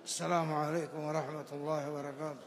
السلام عليكم ورحمة الله وبركاته.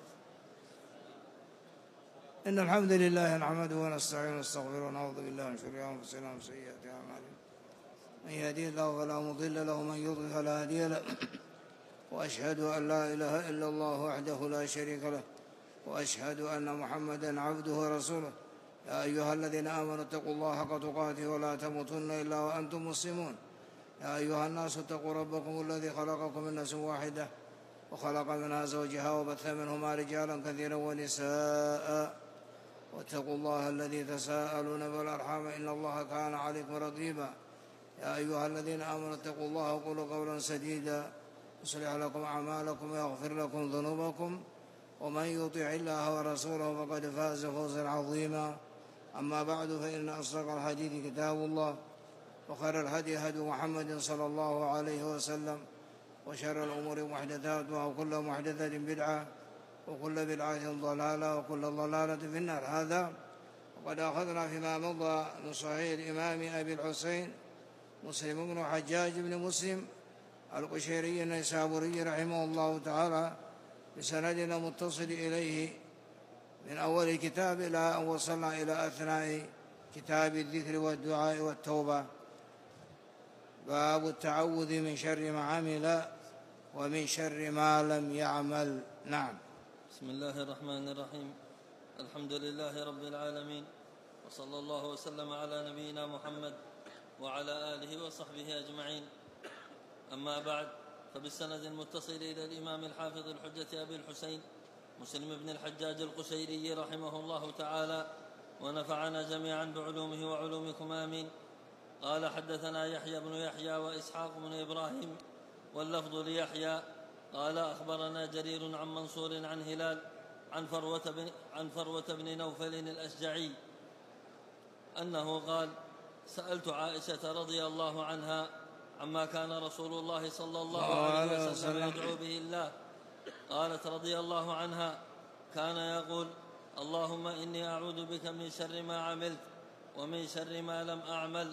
إن الحمد لله نحمده ونستعينه ونستغفره ونعوذ بالله من شرور أنفسنا ومن سيئات أعمالنا. من يهده الله فلا مضل له ومن يضلل فلا هادي له. وأشهد أن لا إله إلا الله وحده لا شريك له، وأشهد أن محمدا عبده ورسوله. يا أيها الذين آمنوا اتقوا الله حق تقاته ولا تموتن إلا وأنتم مسلمون. يا أيها الناس اتقوا ربكم الذي خلقكم من نفس واحدة وخلق منها زوجها وبث منهما رجالا كثيرا ونساء، واتقوا الله الذي تساءلون به والأرحام إن الله كان عليكم رقيبا. يا أيها الذين آمنوا اتقوا الله وقولوا قولا سديدا يصلح لكم أعمالكم ويغفر لكم ذنوبكم، ومن يطع الله ورسوله فقد فاز فوزا عظيما. أما بعد، فإن أصدق الحديث كتاب الله، وخير الهدي هدي محمد صلى الله عليه وسلم، وشر الأمور محدثاتها وكل محدثة بدعة وكل بدعة ضلالة وكل ضلالة في النار. هذا وقد أخذنا فيما مضى من صحيح الإمام أبي الحسين مسلم بن حجاج بن مسلم القشيري النيسابوري رحمه الله تعالى بسندنا متصل إليه من أول الكتاب إلى أن وصلنا إلى أثناء كتاب الذكر والدعاء والتوبة. باب التعوذ من شر ما عمل ومن شر ما لم يعمل. نعم. بسم الله الرحمن الرحيم. الحمد لله رب العالمين، وصلى الله وسلم على نبينا محمد وعلى آله وصحبه أجمعين. أما بعد، فبالسند المتصل إلى الإمام الحافظ الحجة أبي الحسين مسلم بن الحجاج القشيري رحمه الله تعالى، ونفعنا جميعا بعلومه وعلومكم آمين. قال: حدثنا يحيى بن يحيى وإسحاق بن إبراهيم، واللفظ ليحيى. قال: أخبرنا جرير عن منصور عن هلال عن فروة بن نوفل الأشجعي أنه قال: سألت عائشة رضي الله عنها عما كان رسول الله صلى الله عليه وسلم يدعو به الله. قالت رضي الله عنها: كان يقول: اللهم إني أعوذ بك من شر ما عملت ومن شر ما لم أعمل.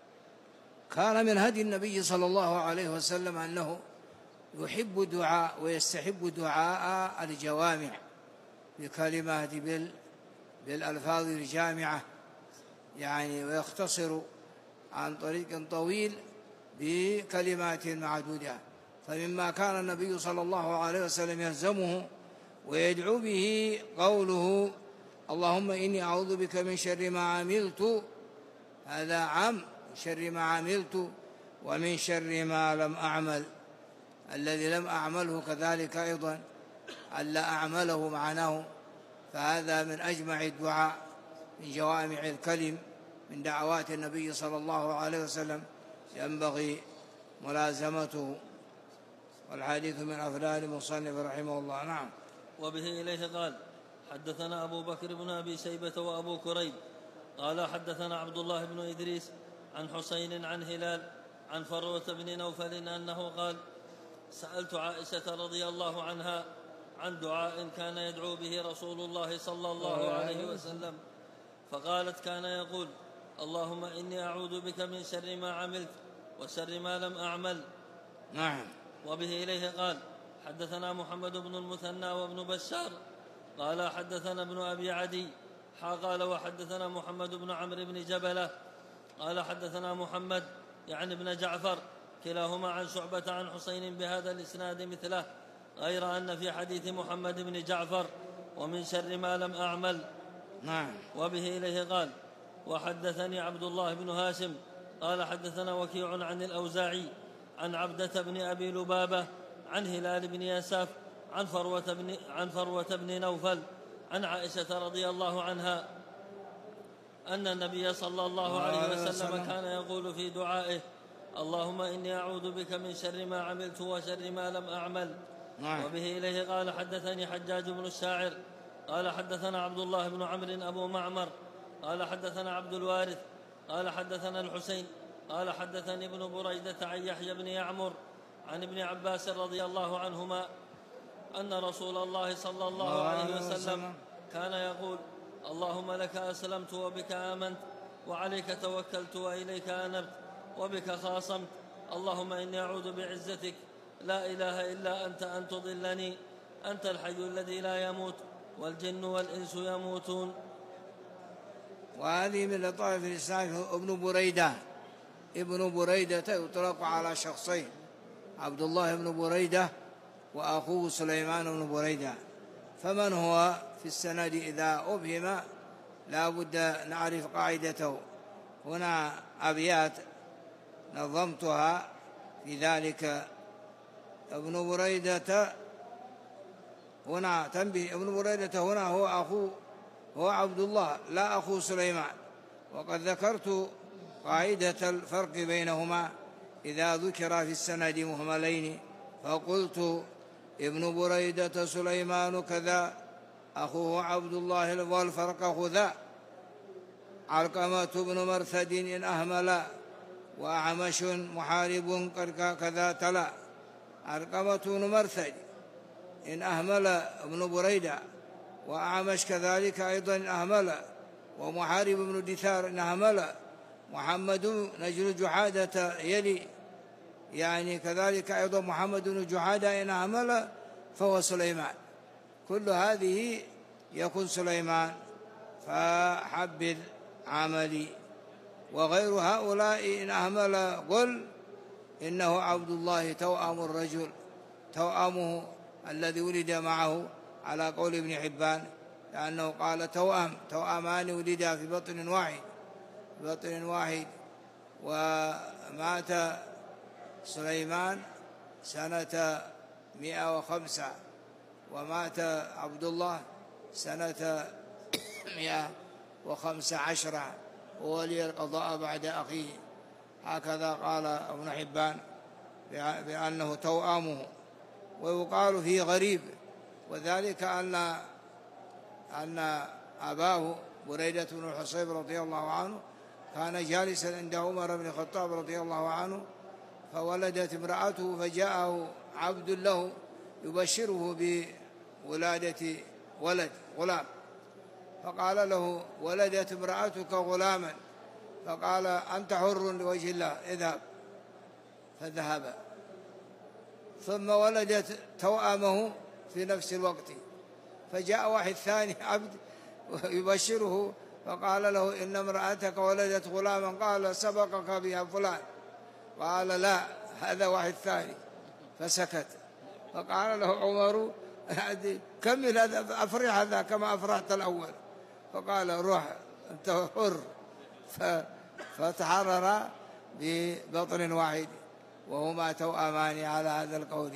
كان من هدي النبي صلى الله عليه وسلم أنه يحب الدعاء ويستحب دعاء الجوامع بكلمات بالألفاظ الجامعة، يعني ويختصر عن طريق طويل بكلمات معدودة. فمما كان النبي صلى الله عليه وسلم يلزمه ويدعو به قوله: اللهم إني أعوذ بك من شر ما عملت، هذا عام، شر ما عملت ومن شر ما لم أعمل، الذي لم أعمله كذلك أيضا ألا أعمله معناه. فهذا من أجمع الدعاء من جوامع الكلم من دعوات النبي صلى الله عليه وسلم، ينبغي ملازمته. والحديث من أفلال المصنف رحمه الله. نعم. وبه إليه قال: حدثنا أبو بكر بن أبي شيبة وأبو كريب قال: حدثنا عبد الله بن إدريس عن حسين عن هلال عن فروة بن نوفل أنه قال: سألت عائشة رضي الله عنها عن دعاء كان يدعو به رسول الله صلى الله عليه وسلم، فقالت: كان يقول: اللهم إني أعوذ بك من شر ما عملت وشر ما لم أعمل. نعم. وبه إليه قال: حدثنا محمد بن المثنى وابن بشار قال: حدثنا ابن أبي عدي قال: وحدثنا محمد بن عمرو بن جبلة قال: حدثنا محمد يعني ابن جعفر كلاهما عن شعبة عن حسين بهذا الإسناد مثله، غير أن في حديث محمد بن جعفر ومن شر ما لم أعمل. نعم. وبه إليه قال: وحدثني عبد الله بن هاشم قال: حدثنا وكيع عن الأوزاعي عن عبدة بن أبي لبابة عن هلال بن يساف عن فروة بن نوفل عن عائشة رضي الله عنها أن النبي صلى الله عليه وسلم كان يقول في دعائه: اللهم إني أعوذ بك من شر ما عملت وشر ما لم أعمل. وبه إليه قال: حدثني حجاج بن الشاعر قال: حدثنا عبد الله بن عمرو أبو معمر قال: حدثنا عبد الوارث قال: حدثنا الحسين قال: حدثني ابن بريدة عن يحيى بن يعمر عن ابن عباس رضي الله عنهما أن رسول الله صلى الله عليه وسلم كان يقول: اللهم لك أسلمت وبك آمنت وعليك توكلت وإليك أنبت وبك خاصمت، اللهم إني أعوذ بعزتك لا إله إلا أنت أن تضلني، أنت الحي الذي لا يموت والجن والإنس يموتون. وهذه من لطائف الإسلام. ابن بريدة، ابن بريدة يطلق على شخصين، عبد الله بن بريدة وأخوه سليمان بن بريدة. فمن هو في السند إذا أبهم لا بد نعرف قاعدته. هنا أبيات نظمتها في ذلك. ابن بريدة هنا تنبيه، ابن بريدة هنا هو عبد الله لا أخو سليمان. وقد ذكرت قاعدة الفرق بينهما إذا ذكر في السند مهملين فقلت ابن بريدة سليمان كذا أخوه عبد الله، والفرق خذا. علقمة بن مرثد إن أهمل وأعمش محارب كذا تلا. علقمة بن مرثد إن أهمل ابن بريدة، وأعمش كذلك أيضا إن أهمل، ومحارب بن دثار إن أهمل، محمد نجل جحادة يلي يعني كذلك أيضا محمد بن جحادة إن أهمل فهو سليمان. كل هذه يكون سليمان، فحبذ عملي. وغير هؤلاء إن أهمل قل إنه عبد الله توأم الرجل، توأمه الذي ولد معه على قول ابن حبان، لأنه قال توأمان ولدا في بطن واحد. ومات سليمان سنة 105، ومات عبد الله سنة 115، وولي القضاء بعد أخيه. هكذا قال ابن حبان بأنه توأمه. ويقال فيه غريب، وذلك أن أباه بريدة بن الحصيب رضي الله عنه كان جالسا عند عمر بن الخطاب رضي الله عنه، فولدت امرأته، فجاءه عبد له يبشره بولادة غلام، فقال له ولدت امرأتك غلاما، فقال أنت حر لوجه الله اذهب، فذهب. ثم ولدت توأمه في نفس الوقت، فجاء واحد ثاني عبد يبشره، فقال له إن امرأتك ولدت غلاما، قال سبقك بها فلان، قال لا هذا واحد ثاني، فسكت. فقال له عمر كمل هذا، أفرح هذا كما أفرحت الأول. فقال روح أنت حر، فتحرر ببطن واحد، وهما توأمان على هذا القول،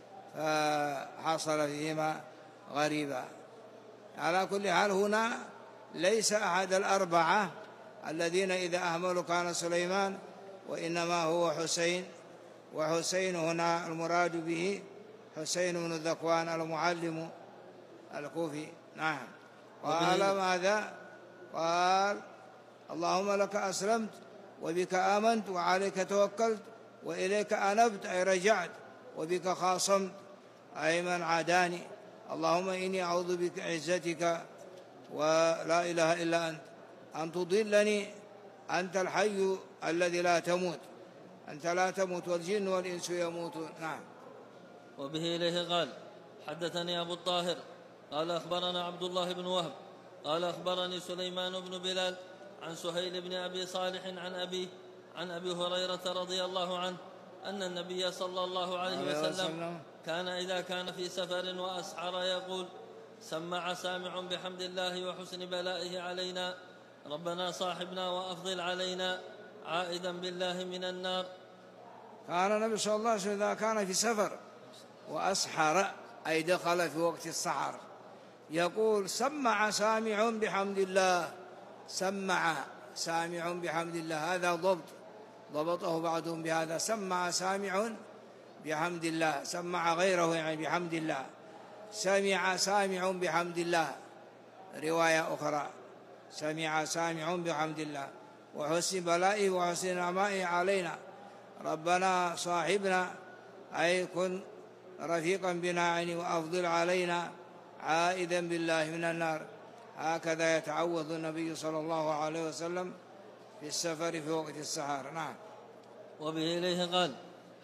فحصل فيهما غريبا. على كل حال هنا ليس أحد الأربعة الذين إذا أهملوا كان سليمان، وإنما هو حسين. وحسين هنا المراد به حسين بن ذكوان المعلم الكوفي. نعم. قال ماذا؟ قال اللهم لك أسلمت وبك آمنت وعليك توكلت وإليك أنبت أي رجعت، وبك خاصمت أي من عاداني. اللهم إني أعوذ بك عزتك ولا إله إلا أنت أن تضلني، أنت الحي الذي لا تموت، أنت لا تموت والجن والإنس يموتون. نعم. وبه إليه قال حدثني أبو الطاهر قال أخبرنا عبد الله بن وهب قال أخبرني سليمان بن بلال عن سهيل بن أبي صالح عن أبيه عن أبي هريرة رضي الله عنه أن النبي صلى الله عليه وسلم كان إذا كان في سفر وأسحر يقول سمع سامع بحمد الله وحسن بلائه علينا، ربنا صاحبنا وأفضل علينا، عائدا بالله من النار. كان النبي صلى الله عليه وسلم إذا كان في سفر وأسحر أي دخل في وقت السحر يقول سمع سامع بحمد الله، سمع سامع بحمد الله، هذا ضبطه بعضهم بهذا، سمع سامع بحمد الله، سمع غيره يعني بحمد الله، سمع سامع بحمد الله رواية أخرى، سمع سامع بحمد الله وحسن بلائه وحسن نعمائه علينا، ربنا صاحبنا أي كن رفيقا بنا يعني وأفضل علينا، عائدا بالله من النار. هكذا يتعوذ النبي صلى الله عليه وسلم في السفر في وقت السحر. نعم. وبه إليه قال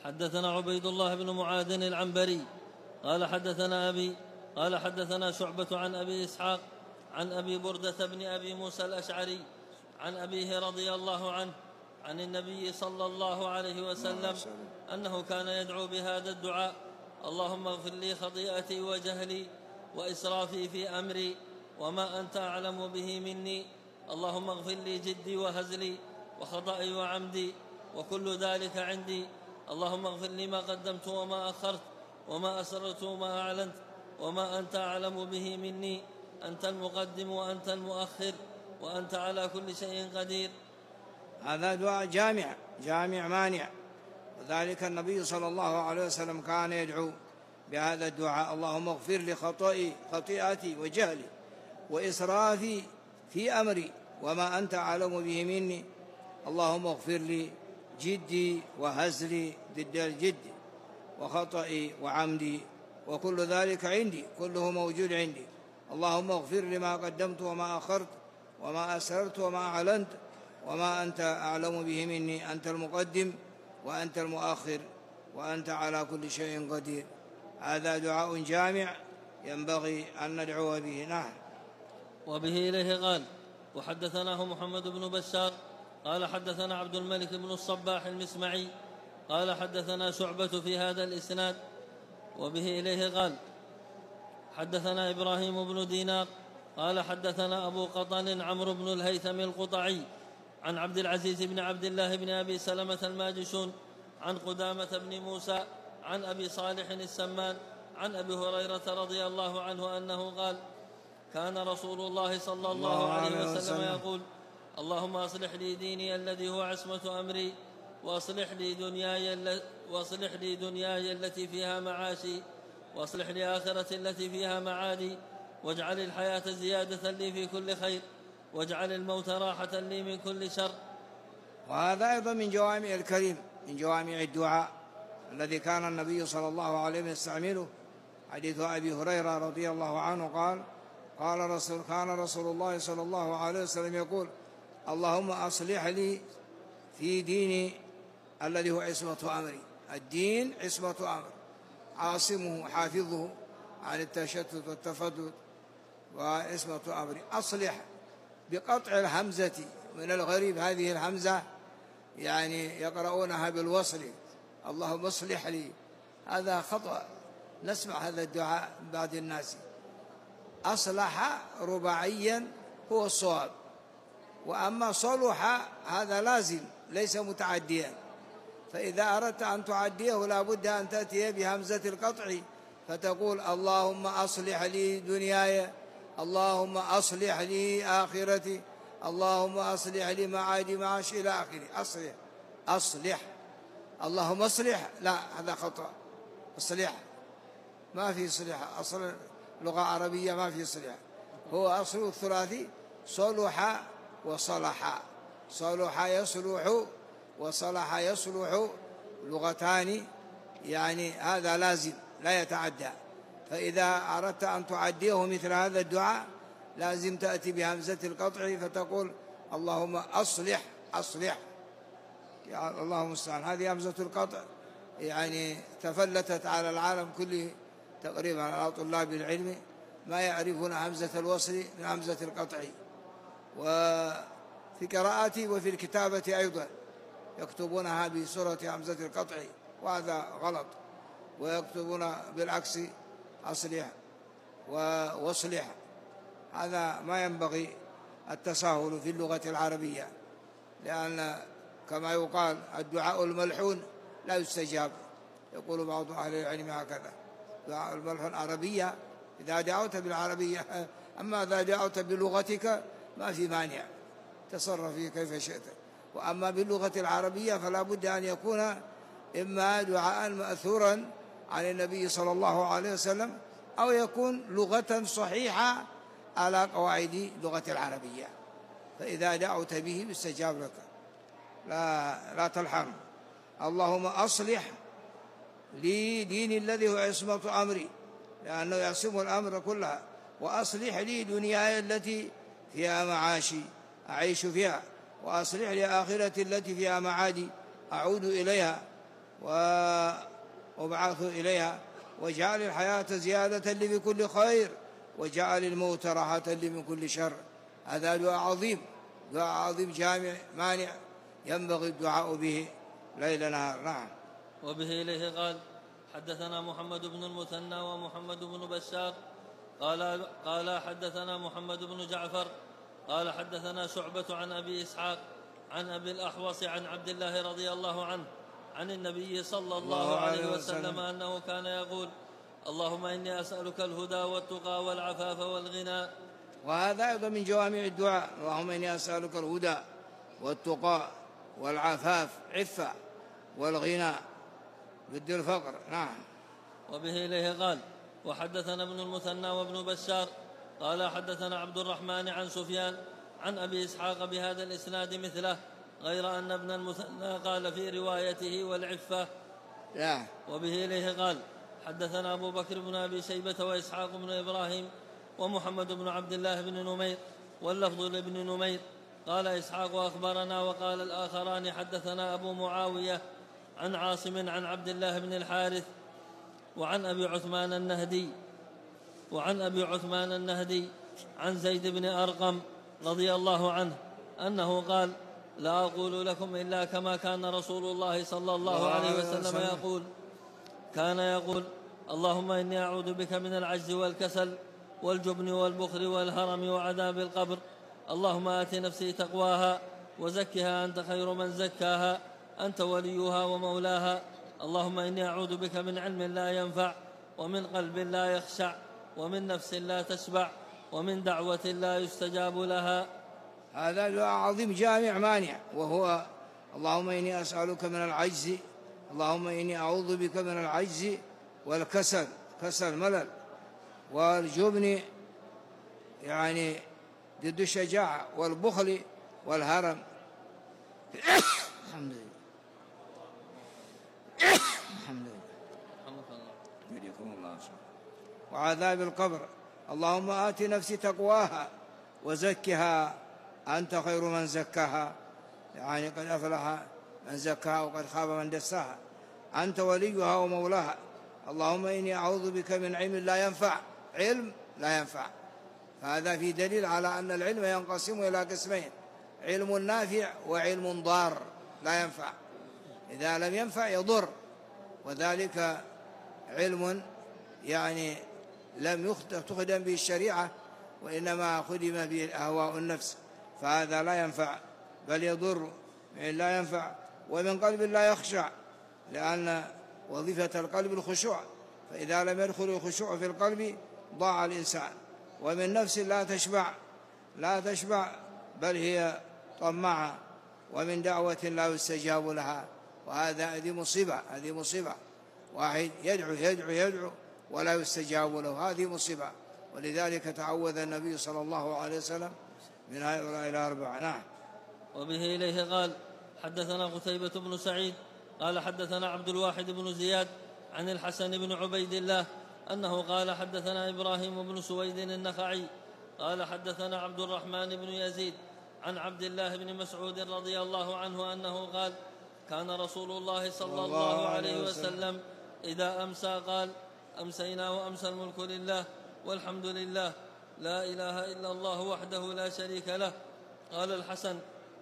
حدثنا عبيد الله بن معاذ العنبري قال حدثنا أبي قال حدثنا شعبة عن أبي إسحاق عن أبي بردة بن أبي موسى الأشعري عن أبيه رضي الله عنه عن النبي صلى الله عليه وسلم أنه كان يدعو بهذا الدعاء: اللهم اغفر لي خطيئتي وجهلي وإسرافي في أمري وما أنت أعلم به مني، اللهم اغفر لي جدي وهزلي وخطئي وعمدي وكل ذلك عندي، اللهم اغفر لي ما قدمت وما أخرت وما أسررت وما أعلنت وما أنت أعلم به مني، أنت المقدم وأنت المؤخر وأنت على كل شيء قدير. هذا دعاء جامع مانع، وذلك النبي صلى الله عليه وسلم كان يدعو بهذا الدعاء: اللهم اغفر لي خطيئتي وجهلي وإسرافي في أمري وما أنت أعلم به مني، اللهم اغفر لي جدي وهزلي ضد الجد وخطئي وعمدي وكل ذلك عندي، كله موجود عندي، اللهم اغفر لي ما قدمت وما أخرت وما أسررت وما أعلنت وما أنت أعلم به مني، أنت المقدم وأنت المؤخر وأنت على كل شيء قدير. هذا دعاء جامع ينبغي أن ندعو به. نعم. وبه إليه قال: وحدثناه محمد بن بشار قال حدثنا عبد الملك بن الصباح المسمعي قال حدثنا شعبة في هذا الإسناد. وبه إليه قال: حدثنا إبراهيم بن دينار قال حدثنا أبو قطن عمرو بن الهيثم القطعي عن عبد العزيز بن عبد الله بن أبي سلمة الماجشون عن قدامة بن موسى عن أبي صالح السمان عن أبي هريرة رضي الله عنه أنه قال: كان رسول الله صلى الله عليه وسلم يقول: اللهم أصلح لي ديني الذي هو عصمة أمري وأصلح لي دنياي التي فيها معاشي وأصلح لي آخرتي التي فيها معادي واجعل الحياة زيادة لي في كل خير واجعل الموت راحة لي من كل شر. وهذا أيضا من جوامع الكريم، من جوامع الدعاء الذي كان النبي صلى الله عليه وسلم يستعمله. حديث أبي هريرة رضي الله عنه قال: كان رسول الله صلى الله عليه وسلم يقول: اللهم أصلح لي في ديني الذي هو عصمة أمري. الدين عصمة أمر، عاصمه حافظه عن التشتت والتفضل وعصمة أمري. أصلح بقطع الهمزة من الغريب، هذه الهمزة يعني يقرؤونها بالوصل: اللهم اصلح لي. هذا خطأ، نسمع هذا الدعاء من بعض الناس. أصلح رباعيا هو الصواب، وأما صلح هذا لازم ليس متعديا، فإذا أردت أن تعديه لا بد أن تأتي بهمزة القطع فتقول: اللهم أصلح لي دنياي، اللهم أصلح لي آخرتي، اللهم أصلح لي معادي معاش إلى آخره. أصلح اللهم أصلح، لا، هذا خطأ. أصلح ما في صلح، أصل لغة عربية ما في صلح، هو أصل الثلاثي صلح وصلح. صلح يصلح وصلح يصلح، لغتان، يعني هذا لازم لا يتعدى. فإذا أردت أن تعديه مثل هذا الدعاء لازم تأتي بهمزة القطع فتقول: اللهم أصلح. يا اللهم المستعان. هذه همزة القطع يعني تفلتت على العالم كله تقريبا، على طلاب العلم ما يعرفون همزة الوصل من همزة القطع. وفي قراءتي وفي الكتابة أيضا يكتبونها بصورة همزة القطع، وهذا غلط، ويكتبون بالعكس: أصلح واصلح. هذا ما ينبغي التساهل في اللغة العربية، لأن كما يقال: الدعاء الملحون لا يستجاب. يقول بعض أهل العلم هكذا: دعاء الملحون عربية إذا دعوت بالعربية، أما إذا دعوت بلغتك ما في مانع، تصرف فيه كيف شئت. وأما باللغة العربية فلا بد أن يكون إما دعاء مأثورا عن النبي صلى الله عليه وسلم أو يكون لغة صحيحة على قواعد اللغة العربية، فإذا دعوت به يستجاب لك، لا تلحن. اللهم أصلح لي ديني الذي هو عصمة أمري، لأنه يعصم الأمر كلها، وأصلح لي دنياي التي فيها معاشي أعيش فيها، وأصلح لي آخرتي التي فيها معادي أعود إليها. وابعثوا إليها، وجعل الحياة زيادة لي بكل خير، وجعل الموت راحة لي من كل شر. هذا دعاء عظيم، دعاء عظيم جامع مانع، ينبغي الدعاء به ليل نهار. نعم. وبه إليه قال: حدثنا محمد بن المثنى ومحمد بن بشار قال حدثنا محمد بن جعفر قال حدثنا شعبة عن أبي إسحاق عن أبي الأحوص عن عبد الله رضي الله عنه عن النبي صلى الله عليه وسلم أنه كان يقول: اللهم إني أسألك الهدى والتقى والعفاف والغنى. وهذا أيضا من جوامع الدعاء: اللهم إني أسألك الهدى والتقى والعفاف، عفة، والغنى ضد الفقر. نعم. وبه إليه قال: وحدثنا ابن المثنى وابن بشار قال حدثنا عبد الرحمن عن سفيان عن أبي إسحاق بهذا الإسناد مثله، غير أن ابن المثنى قال في روايته والعفة. وبه إليه قال: حدثنا أبو بكر بن أبي شيبة وإسحاق بن إبراهيم ومحمد بن عبد الله بن نمير، واللفظ لابن نمير. قال إسحاق: أخبرنا. وقال الآخران: حدثنا أبو معاوية عن عاصم عن عبد الله بن الحارث وعن أبي عثمان النهدي عن زيد بن أرقم رضي الله عنه أنه قال: لا أقول لكم إلا كما كان رسول الله صلى الله عليه وسلم يقول. كان يقول: اللهم إني أعوذ بك من العجز والكسل والجبن والبخل والهرم وعذاب القبر. اللهم آت نفسي تقواها وزكها أنت خير من زكاها، أنت وليها ومولاها. اللهم إني أعوذ بك من علم لا ينفع، ومن قلب لا يخشع، ومن نفس لا تشبع، ومن دعوة لا يستجاب لها. هذا دعاء عظيم جامع مانع، وهو: اللهم إني أسألك من العجز، اللهم إني أعوذ بك من العجز والكسل، كسل ملل، والجبن يعني ضد الشجاعة، والبخل والهرم. الحمد لله. الحمد لله. يديكم الله. وعذاب القبر. اللهم آت نفسي تقواها وزكها أنت خير من زكاها، يعني قد أفلح من زكاها وقد خاب من دساها، أنت وليها ومولاها. اللهم إني أعوذ بك من علم لا ينفع، علم لا ينفع. فهذا في دليل على أن العلم ينقسم إلى قسمين: علم نافع وعلم ضار لا ينفع. إذا لم ينفع يضر، وذلك علم يعني لم تخدم به الشريعة، وإنما خدم به أهواء النفس، فهذا لا ينفع بل يضر. من لا ينفع. ومن قلب لا يخشع، لأن وظيفة القلب الخشوع، فإذا لم يدخل الخشوع في القلب ضاع الإنسان. ومن نفس لا تشبع بل هي طماعة. ومن دعوة لا يستجاب لها، هذه مصيبة. واحد يدعو ولا يستجاب له، هذه مصيبة. ولذلك تعوذ النبي صلى الله عليه وسلم من هؤلاء الأربعة. نعم. وبه إليه قال: حدثنا قتيبة بن سعيد قال حدثنا عبد الواحد بن زياد عن الحسن بن عبيد الله أنه قال: حدثنا إبراهيم بن سويد النخعي قال: حدثنا عبد الرحمن بن يزيد عن عبد الله بن مسعود رضي الله عنه أنه قال: كان رسول الله صلى الله عليه وسلم إذا أمسى قال: أمسينا وأمسى الملك لله والحمد لله، لا إله إلا الله وحده لا شريك له. قال الحسن: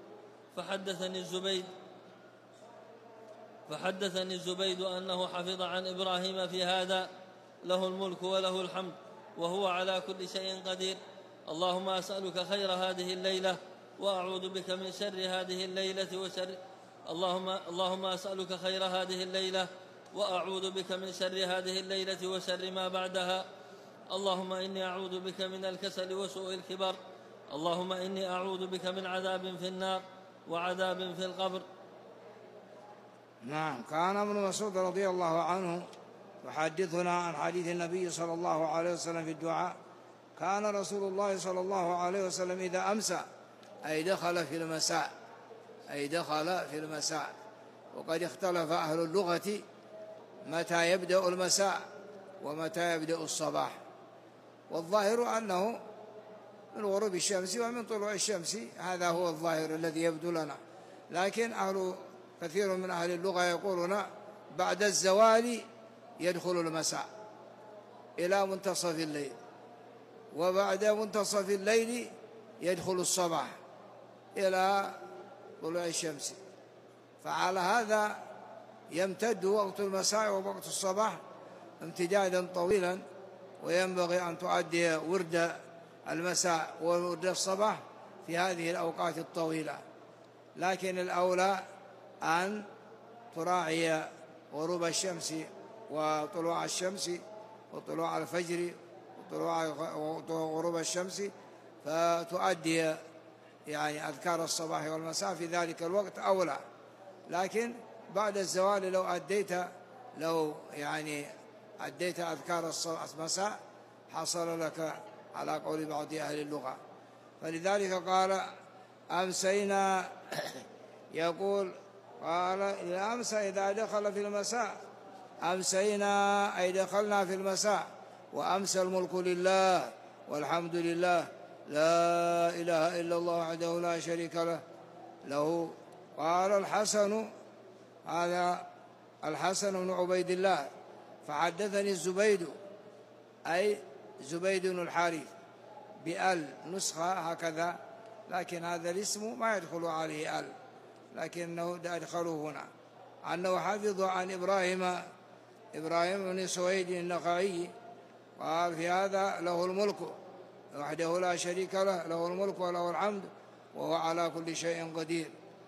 فحدثني الزبيد أنه حفظ عن إبراهيم في هذا: له الملك وله الحمد وهو على كل شيء قدير. اللهم أسألك خير هذه الليلة وأعوذ بك من شر هذه الليلة وشر اللهم أسألك خير هذه الليلة وأعوذ بك من شر هذه الليلة وشر ما بعدها. اللهم إني أعوذ بك من الكسل وسوء الكبر. اللهم إني أعوذ بك من عذاب في النار وعذاب في القبر. نعم. كان ابن مسعود رضي الله عنه يحدثنا عن حديث النبي صلى الله عليه وسلم في الدعاء: كان رسول الله صلى الله عليه وسلم إذا أمسى، أي دخل في المساء. وقد اختلف أهل اللغة متى يبدأ المساء ومتى يبدأ الصباح، والظاهر أنه من غروب الشمس ومن طلوع الشمس، هذا هو الظاهر الذي يبدو لنا. لكن كثير من أهل اللغة يقولون بعد الزوال يدخل المساء إلى منتصف الليل، وبعد منتصف الليل يدخل الصباح إلى طلوع الشمس. فعلى هذا يمتد وقت المساء ووقت الصباح امتدادا طويلا، وينبغي أن تؤدي ورد المساء وورد الصباح في هذه الأوقات الطويلة. لكن الأولى أن تراعي غروب الشمس وطلوع الشمس وطلوع الفجر وغروب الشمس، فتؤدي يعني أذكار الصباح والمساء في ذلك الوقت أولى. لكن بعد الزوال لو أديت أذكار المساء حصل لك على قول بعض أهل اللغة. فلذلك قال أمسينا يقول قال أمسى إذا دخل في المساء، أمسينا أي دخلنا في المساء، وأمسى الملك لله والحمد لله لا إله إلا الله وحده لا شريك له. قال الحسن، هذا الحسن بن عبيد الله، فحدثني الزبيد أي زبيد بن الحارث بأل نسخة هكذا، لكن هذا الاسم ما يدخل عليه أل، لكنه أدخله هنا، أنه حفظ عن إبراهيم بن سويد النخعي قال في هذا له الملك وحده لا شريك له الملك وله الحمد وهو على كل شيء قدير.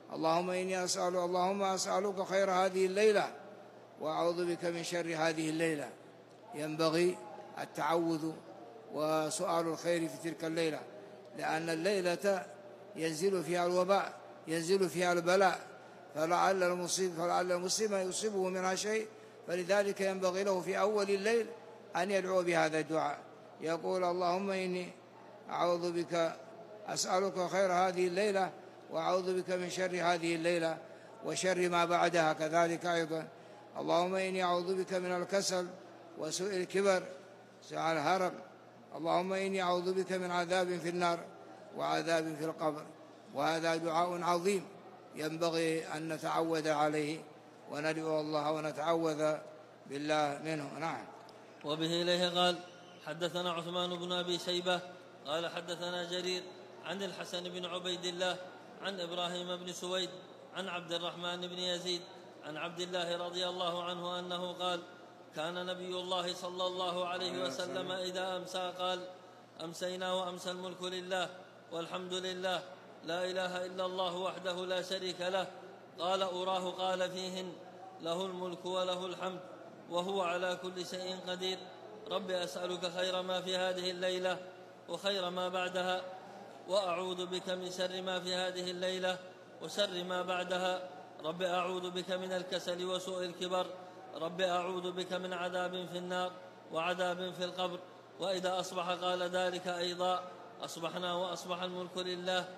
اللهم أسألك خير هذه الليلة وأعوذ بك من شر هذه الليلة. ينبغي التعوذ وسؤال الخير في تلك الليلة، لأن الليلة ينزل فيها الوباء، ينزل فيها البلاء، فلعل المسلم يصيبه منها شيء، فلذلك ينبغي له في أول الليل أن يدعو بهذا الدعاء، يقول اللهم إني أعوذ بك أسألك خير هذه الليلة وأعوذ بك من شر هذه الليلة وشر ما بعدها كذلك أيضا. اللهم إني أعوذ بك من الكسل وسوء الكبر سوء الهرم. اللهم إني أعوذ بك من عذاب في النار وعذاب في القبر. وهذا دعاء عظيم ينبغي أن نتعوذ عليه وندعو الله ونتعوذ بالله منه. نعم. وبه إليه قال حدثنا عثمان بن أبي شيبة قال حدثنا جرير عن الحسن بن عبيد الله عن إبراهيم بن سويد عن عبد الرحمن بن يزيد عن عبد الله رضي الله عنه أنه قال كان نبي الله صلى الله عليه وسلم إذا أمسى قال أمسينا وأمسى الملك لله والحمد لله لا إله إلا الله وحده لا شريك له. قال أراه قال فيهن له الملك وله الحمد وهو على كل شيء قدير. رب أسألك خير ما في هذه الليلة وخير ما بعدها، وأعوذ بك من شر ما في هذه الليلة وشر ما بعدها. رب أعوذ بك من الكسل وسوء الكبر. رب أعوذ بك من عذاب في النار وعذاب في القبر. وإذا أصبح قال ذلك أيضا أصبحنا وأصبح الملك لله.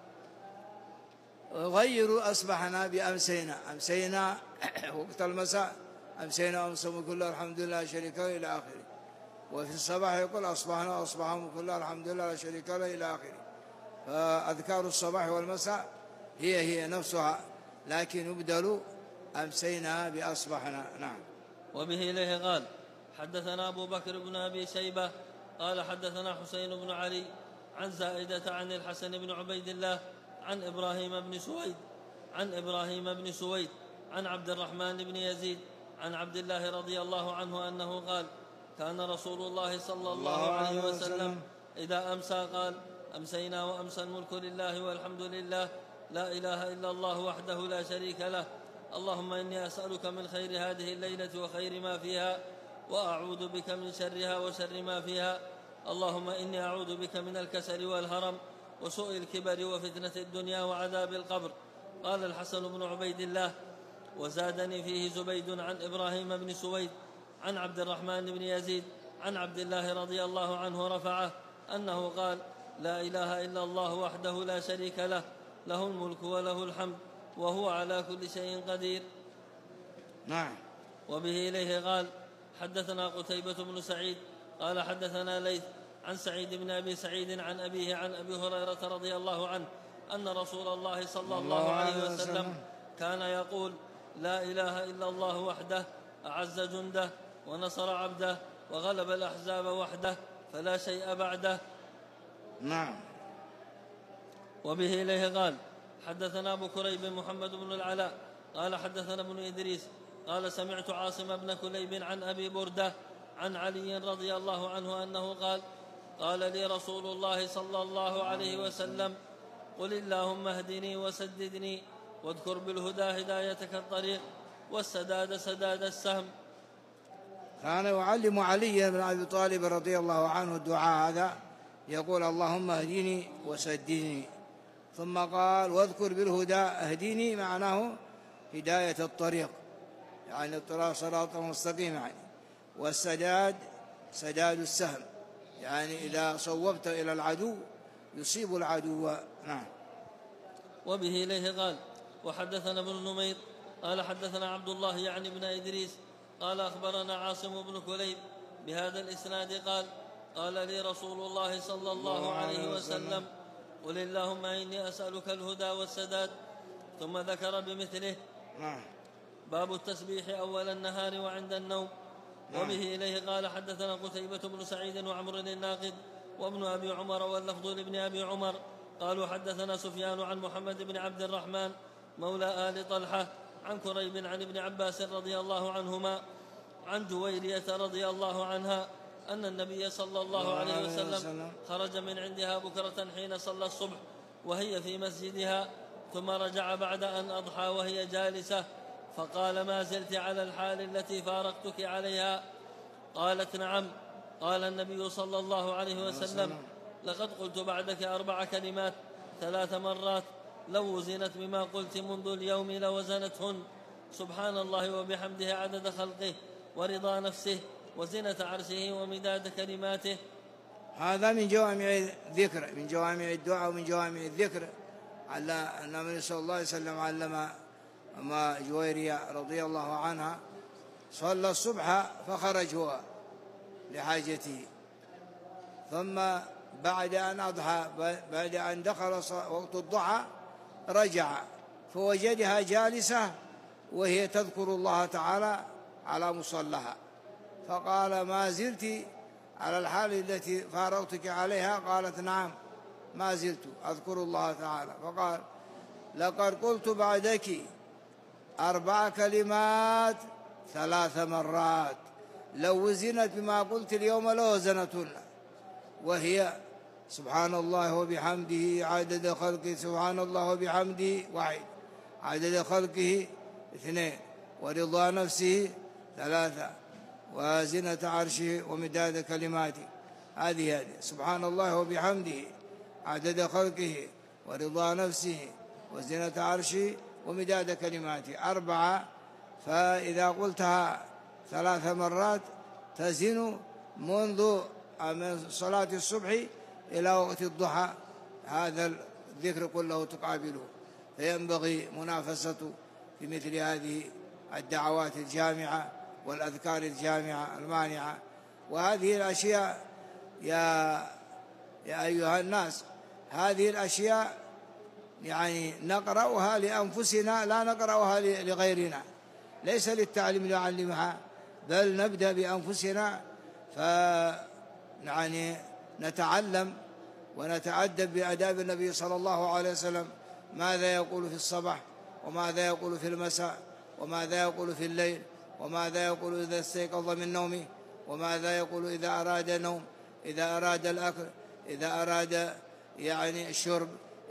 غيروا أصبحنا بأمسينا، أمسينا وقت المساء أمسينا وأمسى كله الحمد لله شريك له إلى آخره. وفي الصباح يقول أصبحنا وأصبح كله الحمد لله لا شريك له إلى آخره. فأذكار الصباح والمساء هي نفسها، لكن يبدل أمسينا بأصبحنا. نعم. وبه إليه قال حدثنا أبو بكر بن أبي شيبة قال حدثنا حسين بن علي عن زائدة عن الحسن بن عبيد الله عن إبراهيم بن سويد عن عبد الرحمن بن يزيد عن عبد الله رضي الله عنه أنه قال كان رسول الله صلى الله عليه وسلم إذا أمسى قال أمسينا وأمسى الملك لله والحمد لله لا إله إلا الله وحده لا شريك له. اللهم إني أسألك من خير هذه الليلة وخير ما فيها، وأعوذ بك من شرها وشر ما فيها. اللهم إني أعوذ بك من الكسل والهرم وسوء الكبر وفتنة الدنيا وعذاب القبر. قال الحسن بن عبيد الله وزادني فيه زبيد عن إبراهيم بن سويد عن عبد الرحمن بن يزيد عن عبد الله رضي الله عنه رفعه أنه قال لا إله إلا الله وحده لا شريك له له الملك وله الحمد وهو على كل شيء قدير. نعم. وبه إليه قال حدثنا قتيبة بن سعيد قال حدثنا ليث عن سعيد بن أبي سعيد عن أبيه عن أبي هريرة رضي الله عنه أن رسول الله صلى الله عليه وسلم كان يقول لا إله إلا الله وحده أعز جنده ونصر عبده وغلب الأحزاب وحده فلا شيء بعده. نعم. وبه إليه قال حدثنا أبو كريب محمد بن العلاء قال حدثنا ابن إدريس قال سمعت عاصم بن كليب عن أبي بردة عن علي رضي الله عنه أنه قال لي رسول الله صلى الله عليه وسلم قل اللهم اهدني وسددني واذكر بالهدى هدايتك الطريق والسداد سداد السهم. كان يعلم علي بن أبي طالب رضي الله عنه الدعاء هذا، يقول اللهم اهدني وسددني، ثم قال واذكر بالهدى، اهدني معناه هداية الطريق، يعني الطريق صراط مستقيم يعني، والسداد سداد السهم، يعني إذا صوبت إلى العدو يصيب العدو. نعم. وبه إليه قال وحدثنا ابن نمير قال حدثنا عبد الله يعني بن إدريس قال أخبرنا عاصم بن كليب بهذا الإسناد قال لي رسول الله صلى الله عليه وسلم قل اللهم إني أسألك الهدى والسداد، ثم ذكر بمثله. باب التسبيح أول النهار وعند النوم. وبه إليه قال حدثنا قتيبة بن سعيد وعمر الناقد وابن أبي عمر واللفظ لابن أبي عمر قالوا حدثنا سفيان عن محمد بن عبد الرحمن مولى آل طلحة عن كريب عن ابن عباس رضي الله عنهما عن جويرية رضي الله عنها أن النبي صلى الله عليه وسلم خرج من عندها بكرة حين صلى الصبح وهي في مسجدها، ثم رجع بعد أن أضحى وهي جالسة، فقال ما زلت على الحال التي فارقتك عليها؟ قالت نعم. قال النبي صلى الله عليه وسلم لقد قلت بعدك 4 كلمات 3 مرات لو وزنت بما قلت منذ اليوم لوزنتهن: سبحان الله وبحمده عدد خلقه ورضا نفسه وزنة عرشه ومداد كلماته. هذا من جوامع الذكر، من جوامع الدعاء ومن جوامع الذكر. على النبي صلى الله عليه وسلم علم ما جويرية رضي الله عنها صلى الصبح فخرج هو لحاجته، ثم بعد أن أضحى بعد أن دخل وقت الضحى رجع فوجدها جالسة وهي تذكر الله تعالى على مصلها، فقال ما زلت على الحال التي فارقتك عليها؟ قالت نعم ما زلت أذكر الله تعالى. فقال لقد قلت بعدك 4 كلمات 3 مرات لو وزنت بما قلت اليوم لوزنتهن، وهي سبحان الله وبحمده عدد خلقه، سبحان الله وبحمده 1، عدد خلقه 2، ورضا نفسه 3، وزنة عرشه ومداد كلماته. هذه سبحان الله وبحمده عدد خلقه ورضا نفسه وزنة عرشه ومداد كلماته 4، فإذا قلتها 3 مرات تزن منذ صلاة الصبح إلى وقت الضحى، هذا الذكر كله تقابله. فينبغي منافسة في مثل هذه الدعوات الجامعة والأذكار الجامعة المانعة. وهذه الأشياء يا أيها الناس، هذه الأشياء يعني نقرأها لأنفسنا لا نقرأها لغيرنا، ليس للتعليم نعلمها، بل نبدأ بأنفسنا يعني نتعلم ونتأدب بآداب النبي صلى الله عليه وسلم، ماذا يقول في الصباح وماذا يقول في المساء وماذا يقول في الليل وماذا يقول إذا استيقظ من نومه وماذا يقول إذا أراد النوم، إذا أراد الأكل، إذا أراد يعني الشرب،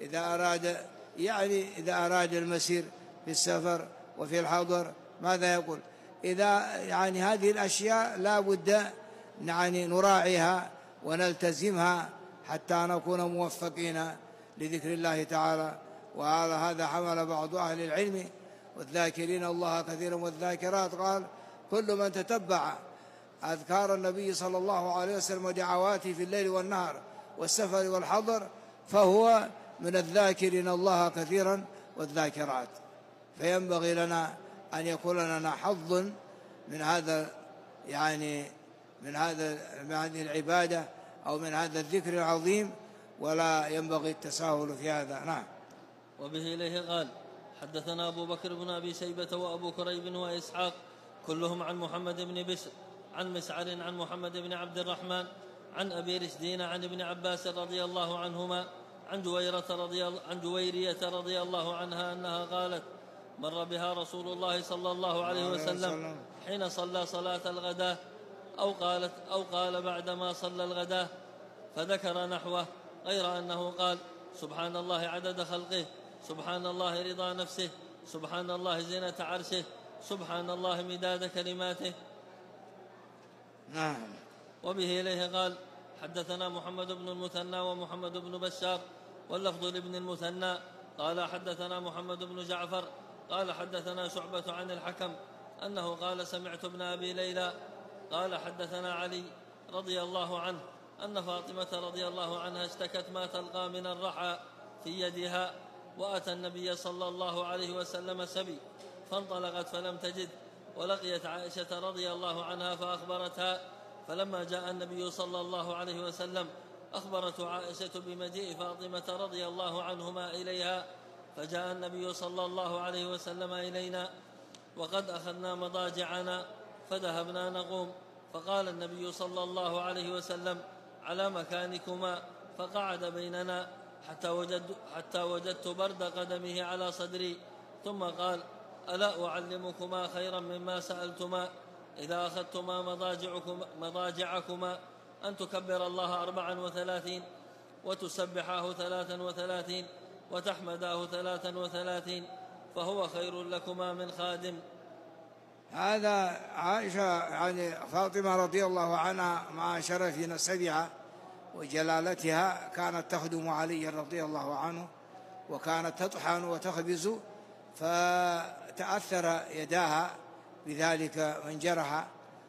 إذا أراد المسير في السفر وفي الحضر ماذا يقول. إذا يعني هذه الأشياء لا بد يعني نراعيها ونلتزمها حتى نكون موفقين لذكر الله تعالى. وهذا حمل بعض أهل العلم والذاكرين الله كثيرا والذاكرات، قال كل من تتبع أذكار النبي صلى الله عليه وسلم ودعواته في الليل والنهار والسفر والحضر فهو من الذاكرين الله كثيرا والذاكرات. فينبغي لنا أن يكون لنا حظ من هذا من هذه العبادة أو من هذا الذكر العظيم، ولا ينبغي التساهل في هذا. نعم. وبه إليه قال حدثنا أبو بكر بن أبي شيبة وأبو كريب وإسحاق كلهم عن محمد بن بشر عن مسعر عن محمد بن عبد الرحمن عن أبي رشدين عن ابن عباس رضي الله عنهما عن جويرية رضي الله عنها أنها قالت: مر بها رسول الله صلى الله عليه وسلم حين صلى صلاة الغداة أو قال بعدما صلى الغداة، فذكر نحوه، غير أنه قال: سبحان الله عدد خلقه، سبحان الله رضا نفسه، سبحان الله زينة عرشه، سبحان الله مداد كلماته. نعم. وبه إليه قال: حدثنا محمد بن المثنى ومحمد بن بشار، واللفظ لابن المثنى قال: حدثنا محمد بن جعفر قال: حدثنا شعبة عن الحكم أنه قال: سمعت ابن أبي ليلى قال: حدثنا علي رضي الله عنه أن فاطمة رضي الله عنها اشتكت ما تلقى من الرحى في يدها، وأتى النبي صلى الله عليه وسلم سبي، فانطلقت فلم تجد، ولقيت عائشة رضي الله عنها فأخبرتها، فلما جاء النبي صلى الله عليه وسلم أخبرت عائشة بمجيء فاطمة رضي الله عنهما إليها، فجاء النبي صلى الله عليه وسلم إلينا وقد أخذنا مضاجعنا فذهبنا نقوم، فقال النبي صلى الله عليه وسلم: على مكانكما، فقعد بيننا حتى وجدت برد قدمه على صدري، ثم قال: ألا أعلمكما خيرا مما سألتما؟ إذا أخذتما مضاجعكما أن تكبر الله 34 وتسبحاه 33 وتحمداه 33، فهو خير لكما من خادم. هذا عائشة يعني فاطمة رضي الله عنها مع شرف نسبها وجلالتها كانت تخدم علي رضي الله عنه، وكانت تطحن وتخبز، فتأثر يداها بذلك وانجرح،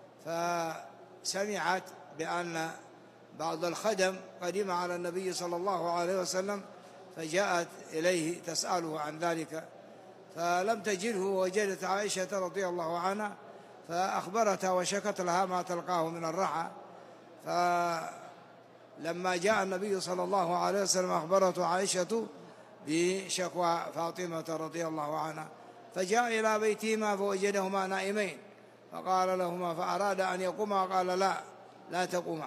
فسمعت بأن بعض الخدم قدم على النبي صلى الله عليه وسلم، فجاءت إليه تسأله عن ذلك، فلم تجده، ووجدت عائشة رضي الله عنها فأخبرتها وشكت لها ما تلقاه من الرحى. فلما جاء النبي صلى الله عليه وسلم أخبرته عائشة بشكوى فاطمة رضي الله عنها، فجاء إلى بيتهما فوجدهما نائمين، فقال لهما، فأراد أن يقوما، قال: لا تقوما،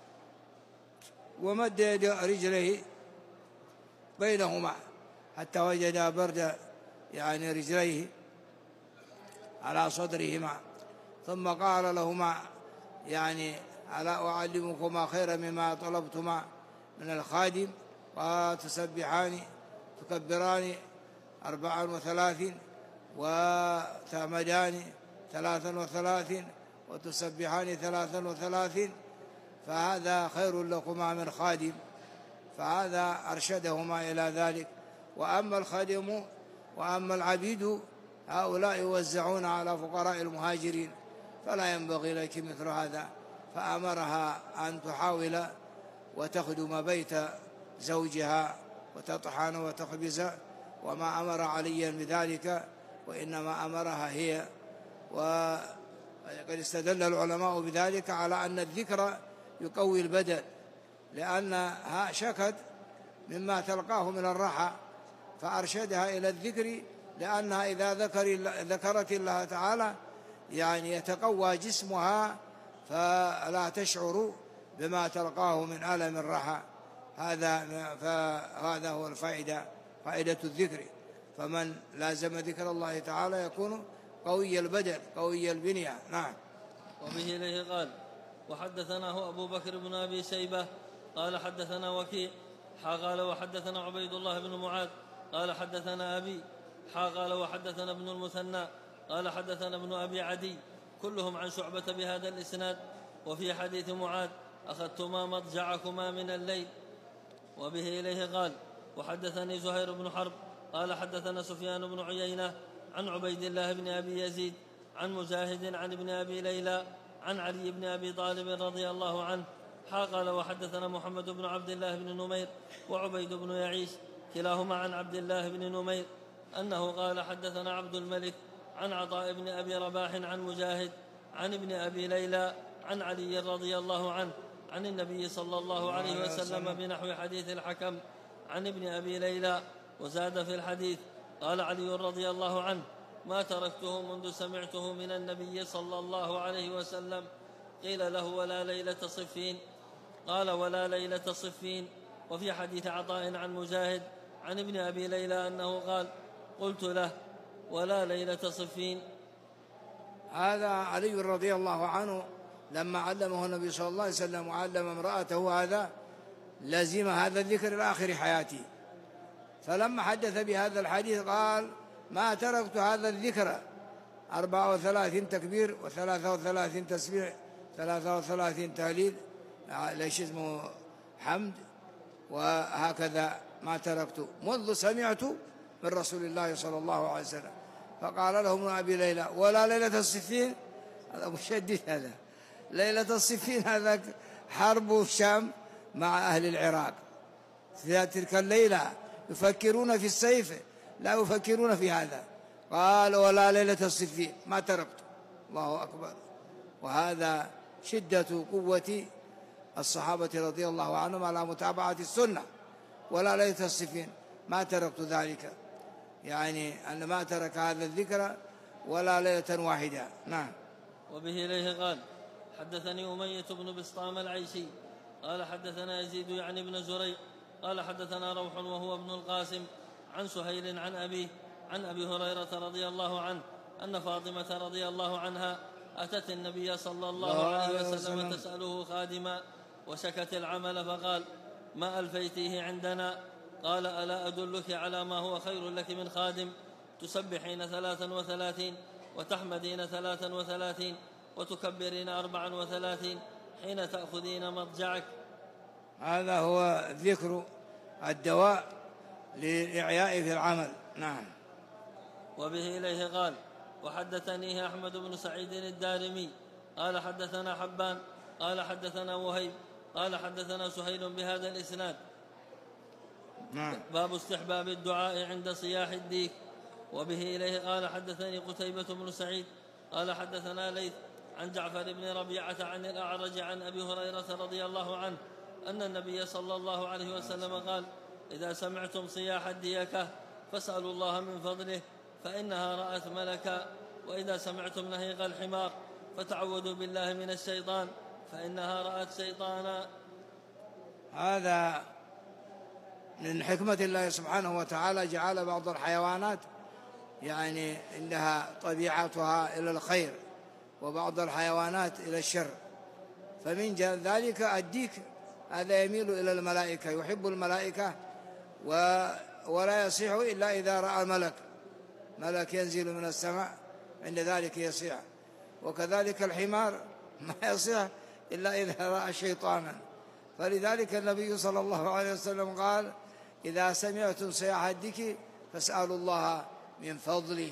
ومد رجليه بينهما حتى وجد برد يعني رجليه على صدرهما، ثم قال لهما: يعني ألا أعلمكما خيرا مما طلبتما من الخادم؟ وتسبحان تكبران 34 وتحمدان 33 وتسبحان 33، فهذا خير لكما من خادم. فهذا أرشدهما إلى ذلك. وأما الخادم وأما العبيد هؤلاء يوزعون على فقراء المهاجرين، فلا ينبغي لك مثل هذا. فأمرها أن تحاول وتخدم بيت زوجها وتطحن وتخبز، وما أمر عليا بذلك، وإنما أمرها هي. وقد استدل العلماء بذلك على أن الذكر يقوي البدن، لأنها شكت مما تلقاه من الرحى، فأرشدها إلى الذكر، لأنها إذا ذكرت الله تعالى يعني يتقوى جسمها، فلا تشعر بما تلقاه من ألم الرحى. فهذا هو فائدة الذكر. فمن لازم ذكر الله تعالى يكون قوي البدن قوي البنية. نعم. وبه إليه قال: وحدثناه أبو بكر بن أبي شيبة قال: حدثنا وكيع قال: وحدثنا عبيد الله بن معاذ قال: حدثنا أبي قال: وحدثنا ابن المثنى قال: حدثنا ابن أبي عدي، كلهم عن شعبة بهذا الإسناد. وفي حديث معاذ: أخذتما مضجعكما من الليل. وبه إليه قال: وحدثني زهير بن حرب قال: حدثنا سفيان بن عيينة عن عبيد الله بن أبي يزيد عن مجاهد عن ابن أبي ليلى عن علي بن أبي طالب رضي الله عنه قال: وحدثنا محمد بن عبد الله بن نمير وعبيد بن يعيش كلاهما عن عبد الله بن نمير أنه قال: حدثنا عبد الملك عن عطاء بن أبي رباح عن مجاهد عن ابن أبي ليلى عن علي رضي الله عنه عن النبي صلى الله عليه وسلم بنحو حديث الحكم عن ابن أبي ليلى، وزاد في الحديث: قال علي رضي الله عنه: ما تركته منذ سمعته من النبي صلى الله عليه وسلم. قيل له: ولا ليلة صفين؟ قال: ولا ليلة صفين. وفي حديث عطاء عن مجاهد عن ابن أبي ليلى أنه قال: قلت له: ولا ليلة صفين. هذا علي رضي الله عنه لما علمه النبي صلى الله عليه وسلم وعلم امرأته هذا لزم هذا الذكر إلى آخر حياته، فلما حدث بهذا الحديث قال: ما تركت هذا الذكر 34 تكبير و33 تسبيح 33 تهليل ليش اسمه حمد، وهكذا ما تركت منذ سمعت من رسول الله صلى الله عليه وسلم. فقال له ابن أبي ليلى: ولا ليلة الصفين؟ هذا مشدد، هذا ليلة الصفين هذا حرب الشام مع أهل العراق، في تلك الليلة يفكرون في السيف لا يفكرون في هذا. قال: ولا ليلة الصفين ما تركت. الله أكبر. وهذا شدة قوة الصحابة رضي الله عنهم على متابعة السنة. ولا ليلة الصفين ما تركت ذلك، يعني أن ما ترك هذا الذكر ولا ليلة واحدة. نعم. وبه إليه قال: حدثني أمية بن بسطام العيشي قال: حدثنا يزيد يعني بن زريع قال: حدثنا روح وهو ابن القاسم عن سهيل عن أبيه عن أبي هريرة رضي الله عنه أن فاطمة رضي الله عنها أتت النبي صلى الله عليه وسلم تسأله خادما وشكت العمل، فقال: ما ألفيتيه عندنا؟ قال: ألا أدلك على ما هو خير لك من خادم؟ تسبحين 33 وتحمدين 33 وتكبرين 34 حين تأخذين مضجعك. هذا هو ذكر الدواء لإعياء في العمل. نعم. وبه إليه قال: وحدثنيه أحمد بن سعيد الدارمي قال: حدثنا حبان قال: حدثنا وهيب قال: حدثنا سهيل بهذا الإسناد. نعم. باب استحباب الدعاء عند صياح الديك. وبه إليه قال: حدثني قتيبة بن سعيد قال: حدثنا ليث عن جعفر بن ربيعة عن الأعرج عن أبي هريرة رضي الله عنه أن النبي صلى الله عليه وسلم قال: إذا سمعتم صياح الديكة فاسألوا الله من فضله فإنها رأت ملكا، وإذا سمعتم نهيق الحمار فتعوذوا بالله من الشيطان فإنها رأت شيطانا. هذا من حكمة الله سبحانه وتعالى، جعل بعض الحيوانات يعني إنها طبيعتها إلى الخير وبعض الحيوانات إلى الشر، فمن ذلك الديك هذا يميل إلى الملائكة، يحب الملائكة ولا يصيح إلا إذا رأى ملك ينزل من السماء، عند ذلك يصيح. وكذلك الحمار ما يصيح إلا إذا رأى شيطانا، فلذلك النبي صلى الله عليه وسلم قال: إذا سمعتم صياح الديك فاسألوا الله من فضله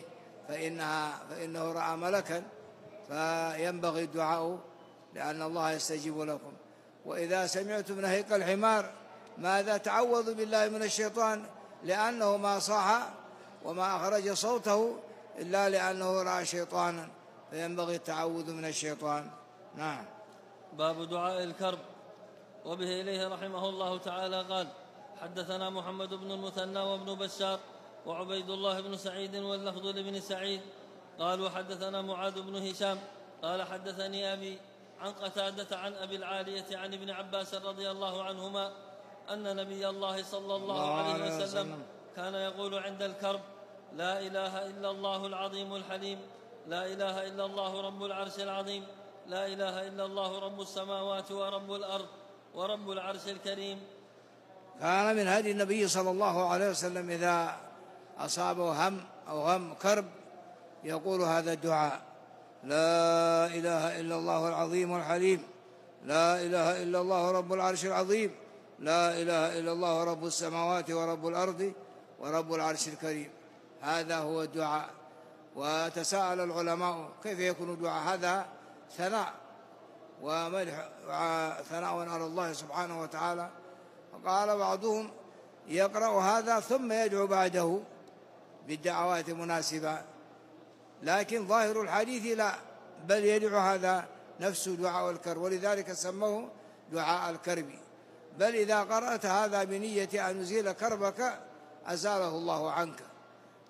فإنه رأى ملكا، فينبغي الدعاء لأن الله يستجيب لكم. وإذا سمعتم نهيق الحمار ماذا؟ تعوذوا بالله من الشيطان، لأنه ما صاح وما أخرج صوته إلا لأنه رأى شيطانا، فينبغي التعوذ من الشيطان. نعم. باب دعاء الكرب. وبه إليه رحمه الله تعالى قال: حدثنا محمد بن المثنى وابن بشار وعبيد الله بن سعيد واللفظ لابن سعيد قالوا: حدثنا معاذ بن هشام قال: حدثني أبي عن قتادة عن أبي العالية عن ابن عباس رضي الله عنهما أن نبي الله صلى الله عليه وسلم كان يقول عند الكرب: لا إله إلا الله العظيم الحليم، لا إله إلا الله رب العرش العظيم، لا إله إلا الله رب السماوات ورب الأرض ورب العرش الكريم. كان من هدي النبي صلى الله عليه وسلم إذا أصابه هم أو غم كرب يقول هذا الدعاء: لا إله إلا الله العظيم الحليم، لا إله إلا الله رب العرش العظيم، لا إله إلا الله رب السماوات ورب الأرض ورب العرش الكريم. هذا هو الدعاء. وتساءل العلماء كيف يكون الدعاء؟ هذا ثناء ومدح ثناء على الله سبحانه وتعالى. فقال بعضهم يقرأ هذا ثم يدعو بعده بالدعوات المناسبة، لكن ظاهر الحديث لا، بل يدعو هذا نفسه دعاء الكرب، ولذلك سموه دعاء الكرب. بل إذا قرأت هذا بنية أن يزيل كربك أزاله الله عنك،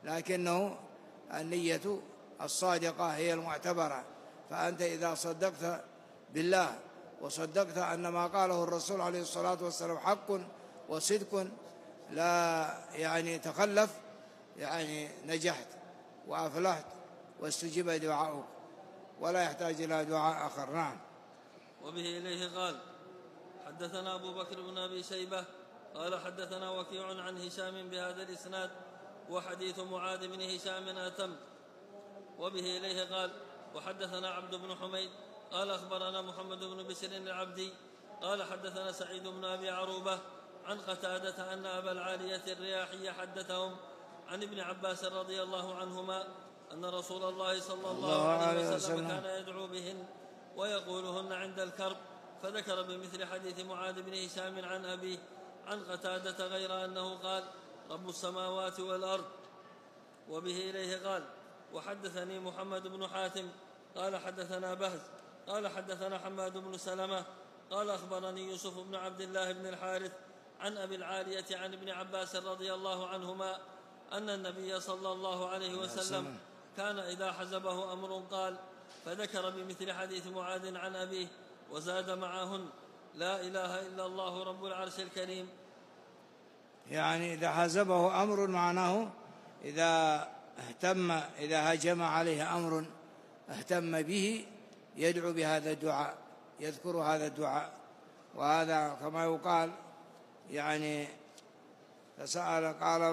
لكنه النية الصادقة هي المعتبرة. فأنت إذا صدقت بالله وصدقت أن ما قاله الرسول عليه الصلاة والسلام حق وصدق لا يعني تخلف، يعني نجحت وأفلحت واستجيب دعاؤك ولا يحتاج إلى دعاء آخر. نعم. وبه إليه قال حدثنا أبو بكر بن أبي شيبة قال حدثنا وكيع عن هشام بهذا الإسناد وحديث معاذ بن هشام أتم. وبه إليه قال وحدثنا عبد بن حميد قال أخبرنا محمد بن بشر العبدي قال حدثنا سعيد بن أبي عروبة عن قتادة أن أبا العالية الرياحي حدثهم عن ابن عباس رضي الله عنهما أن رسول الله صلى الله عليه وسلم كان يدعو بهن ويقولهن عند الكرب، فذكر بمثل حديث معاذ بن هشام عن أبيه عن قتادة غير أنه قال رب السماوات والأرض. وبه إليه قال وحدثني محمد بن حاتم قال حدثنا بهز قال حدثنا حماد بن سلمة قال أخبرني يوسف بن عبد الله بن الحارث عن أبي العالية عن ابن عباس رضي الله عنهما أن النبي صلى الله عليه وسلم كان إذا حزبه أمر قال، فذكر بمثل حديث معاذ عن أبيه وزاد معهن لا إله إلا الله رب العرش الكريم. يعني إذا حزبه أمر معناه إذا هجم عليه أمر اهتم به يدعو بهذا الدعاء، يذكر هذا الدعاء. وهذا كما يقال يعني فسأل قال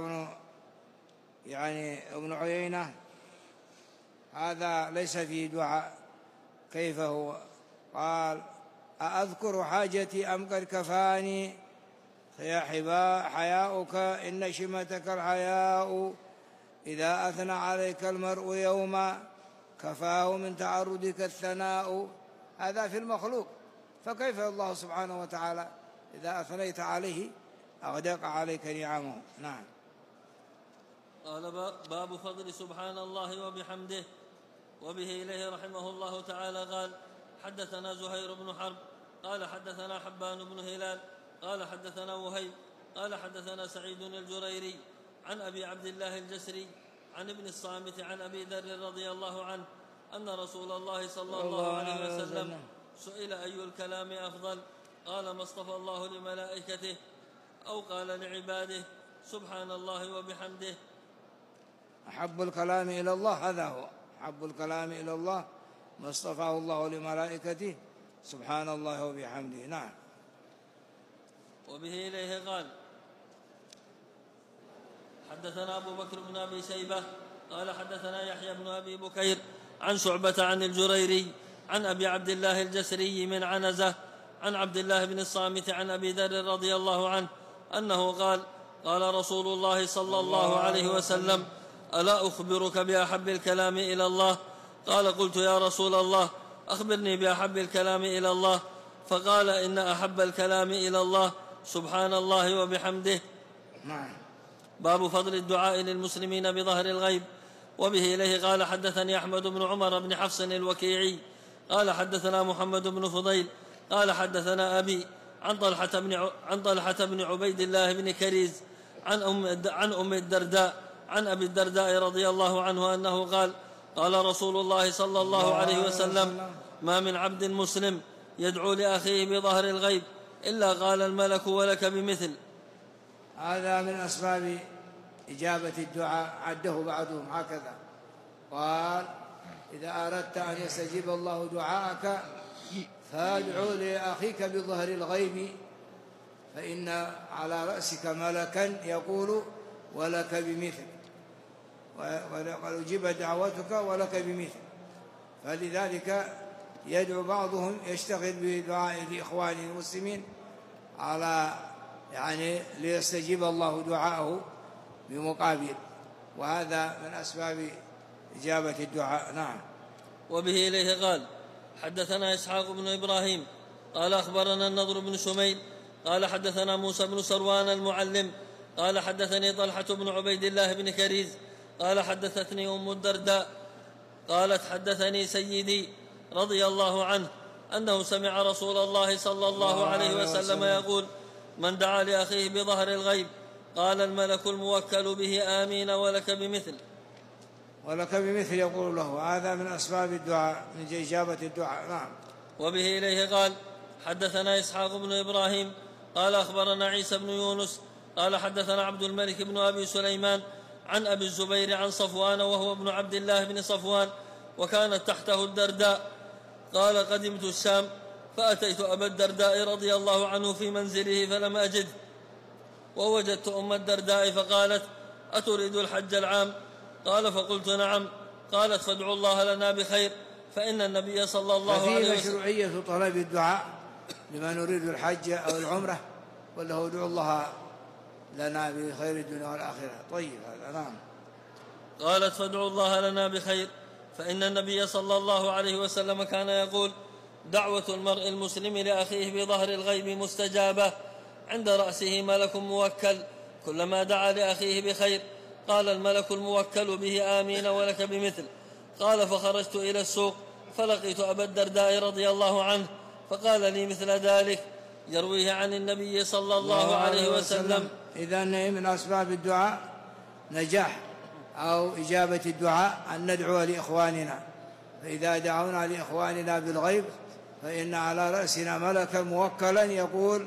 ابن عيينة هذا ليس فيه دعاء، كيف هو؟ قال أأذكر حاجتي أم قد كفاني يا حياؤك إن شمتك الحياء إذا أثنى عليك المرء يوما كفاه من تعرضك الثناء. هذا في المخلوق، فكيف الله سبحانه وتعالى إذا أثنيت عليه أغدق عليك نعمه. نعم. قال باب فضل سبحان الله وبحمده. وبه إليه رحمه الله تعالى قال حدثنا زهير بن حرب قال حدثنا حبان بن هلال قال حدثنا وهيب قال حدثنا سعيد الجريري عن أبي عبد الله الجسري عن ابن الصامت عن أبي ذر رضي الله عنه أن رسول الله صلى الله عليه وسلم سئل أي الكلام أفضل قال ما اصطفى الله لملائكته، أو قال لعباده سبحان الله وبحمده. أحب الكلام إلى الله، هذا هو أحب الكلام إلى الله ما اصطفاه الله لملائكته سبحان الله وبحمده. نعم. وبه إليه قال حدثنا أبو بكر بن أبي شيبة قال حدثنا يحيى بن أبي بكير عن شعبة عن الجريري عن أبي عبد الله الجسري من عنزة عن عبد الله بن الصامت عن أبي ذر رضي الله عنه أنه قال قال رسول الله صلى الله عليه وسلم ألا أخبرك بأحب الكلام إلى الله؟ قال قلت يا رسول الله أخبرني بأحب الكلام إلى الله. فقال إن أحب الكلام إلى الله سبحان الله وبحمده. باب فضل الدعاء للمسلمين بظهر الغيب. وبه إليه قال حدثني أحمد بن عمر بن حفص الوكيعي قال حدثنا محمد بن فضيل قال حدثنا أبي عن طلحة بن عبيد الله بن كريز عن أم الدرداء عن أبي الدرداء رضي الله عنه أنه قال قال رسول الله صلى الله عليه وسلم ما من عبد مسلم يدعو لأخيه بظهر الغيب إلا قال الملك ولك بمثل. هذا من أسباب إجابة الدعاء، عده بعضهم هكذا قال إذا أردت أن يستجيب الله دعاءك فادعو لأخيك بظهر الغيب فإن على رأسك ملكا يقول ولك بمثل، وأجيب دعوتك ولك بمثل. فلذلك يدعو بعضهم يشتغل بدعاء لإخوانه المسلمين على ليستجيب الله دعاءه بمقابل، وهذا من أسباب إجابة الدعاء. نعم. وبه إليه قال حدثنا إسحاق بن إبراهيم قال أخبرنا النضر بن شميل قال حدثنا موسى بن سروان المعلم قال حدثني طلحة بن عبيد الله بن كريز قال حدثتني أم الدرداء قالت حدثني سيدي رضي الله عنه أنه سمع رسول الله صلى الله عليه وسلم يقول من دعا لأخيه بظهر الغيب قال الملك الموكل به آمين ولك بمثل. ولك بمثل يقول له. هذا من أسباب الدعاء، من إجابة الدعاء. نعم. وبه إليه قال: حدثنا إسحاق بن إبراهيم قال أخبرنا عيسى بن يونس قال حدثنا عبد الملك بن أبي سليمان عن أبي الزبير عن صفوان وهو ابن عبد الله بن صفوان وكانت تحته الدرداء قال: قدمت الشام فأتيت أبا الدرداء رضي الله عنه في منزله فلم أجده، ووجدت أم الدرداء فقالت: أتريد الحج العام؟ قال: فقلت: نعم. قالت: فادعوا الله لنا بخير فإن النبي صلى الله عليه وسلم. ففي مشروعية طلب الدعاء لمن يريد الحج أو العمرة، وله ادعوا الله لنا بخير الدنيا والآخرة. طيب هذا. نعم. قالت: فادعوا الله لنا بخير فإن النبي صلى الله عليه وسلم كان يقول: دعوة المرء المسلم لأخيه بظهر الغيب مستجابة، عند رأسه ملك موكل كلما دعا لأخيه بخير قال الملك الموكل به آمين ولك بمثل. قال: فخرجت إلى السوق فلقيت أبا الدرداء رضي الله عنه فقال لي مثل ذلك يرويه عن النبي صلى الله عليه وسلم. إذن من أسباب الدعاء نجاح أو إجابة الدعاء أن ندعو لإخواننا، فإذا دعونا لإخواننا بالغيب فإن على رأسنا ملكا موكلا يقول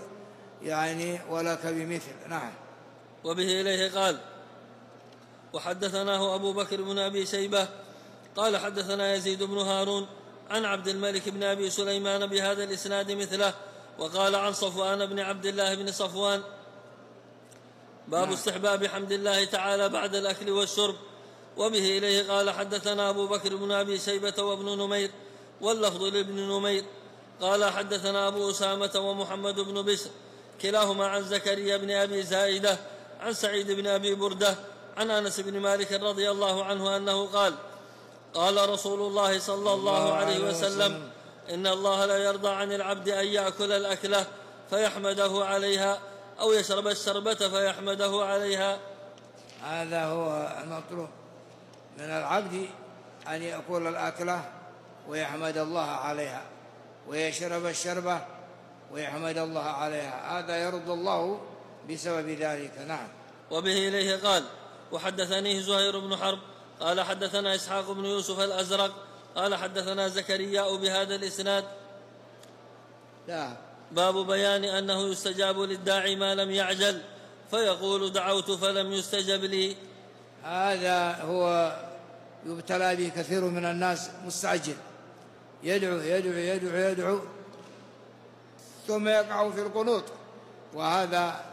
ولك بمثل. نعم. وبه إليه قال: وحدثناه أبو بكر بن أبي شيبة قال حدثنا يزيد بن هارون عن عبد الملك بن أبي سليمان بهذا الإسناد مثله، وقال عن صفوان بن عبد الله بن صفوان: باب استحباب حمد الله تعالى بعد الأكل والشرب. وبه إليه قال حدثنا أبو بكر بن أبي شيبة وابن نمير، واللفظ لابن نمير قال حدثنا أبو أسامة ومحمد بن بشر كلاهما عن زكريا بن أبي زائدة عن سعيد بن أبي بردة عن أنس بن مالك رضي الله عنه أنه قال: قال رسول الله صلى الله عليه وسلم: إن الله لا يرضى عن العبد أن يأكل الأكلة فيحمده عليها أو يشرب الشربة فيحمده عليها. هذا هو المطلوب من العبد، أن يأكل الأكلة ويحمد الله عليها، ويشرب الشربة ويحمد الله عليها، هذا يرضى الله بسبب ذلك. نعم. وبه إليه قال: وحدثنيه زهير بن حرب قال حدثنا إسحاق بن يوسف الأزرق قال حدثنا زكريا بهذا الإسناد. باب بيان أنه يستجاب للداعي ما لم يعجل، فيقول: دعوت فلم يستجب لي. هذا هو يبتلى به كثير من الناس، مستعجل، يدعو يدعو يدعو يدعو ثم يقع في القنوط، وهذا